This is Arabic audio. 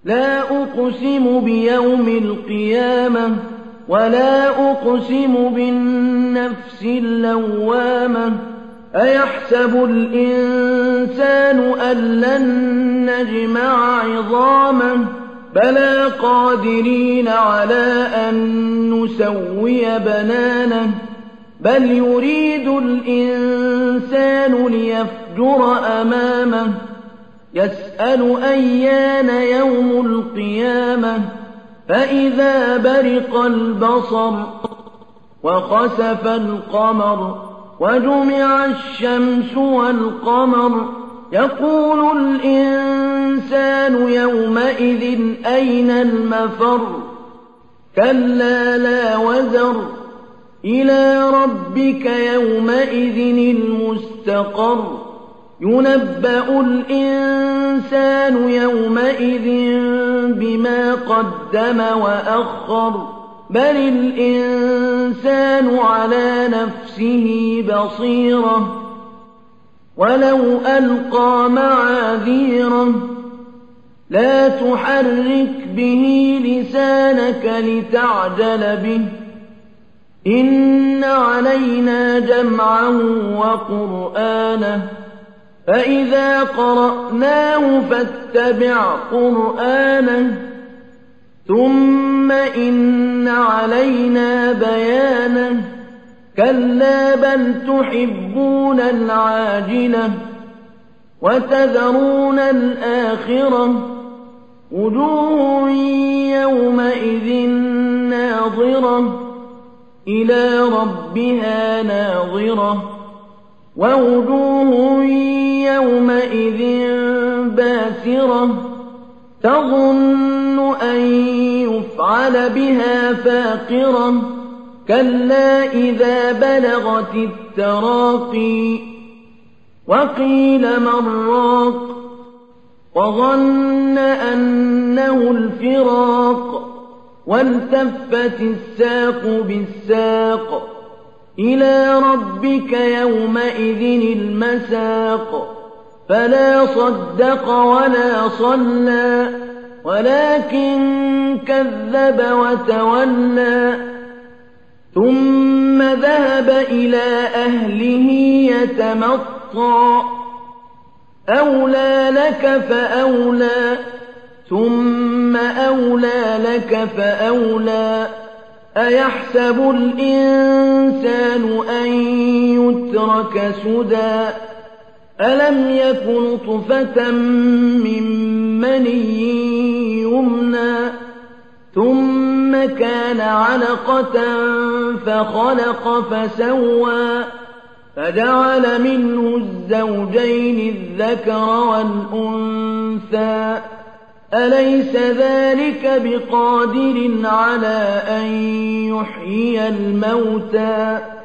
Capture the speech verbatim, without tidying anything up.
لا أقسم بيوم القيامة ولا أقسم بالنفس اللوامة أيحسب الإنسان أن لن نجمع عظامه بلى قادرين على أن نسوي بنانه بل يريد الإنسان ليفجر أمامه يسأل أيان يوم القيامة فإذا برق البصر وخسف القمر وجمع الشمس والقمر يقول الإنسان يومئذ أين المفر كلا لا وزر إلى ربك يومئذ المستقر ينبأ الإنسان يومئذ بما قدم وأخر بل الإنسان على نفسه بصيرة ولو ألقى معاذيره لا تحرك به لسانك لتعجل به إن علينا جمعه وقرآنه فإذا قرأناه فاتبع قرآنه ثم إن علينا بيانه كلا بل تحبون العاجلة وتذرون الآخرة وجوه يومئذ ناظرة إلى ربها ناظرة ووجوه يومئذ باسرة تظن أن يفعل بها فاقرة كلا إذا بلغت التراقي وقيل من راق وظن أنه الفراق والتفت الساق بالساق إلى ربك يومئذ المساق فلا صدق ولا صلى ولكن كذب وتولى ثم ذهب إلى أهله يتمطى أولى لك فأولى ثم أولى لك فأولى أيحسب الإنسان أن يترك سدى ألم يك نطفة من مني يمنى ثم كان علقة فخلق فسوى فجعل منه الزوجين الذكر والأنثى أليس ذلك بقادر على أن يحيي الموتى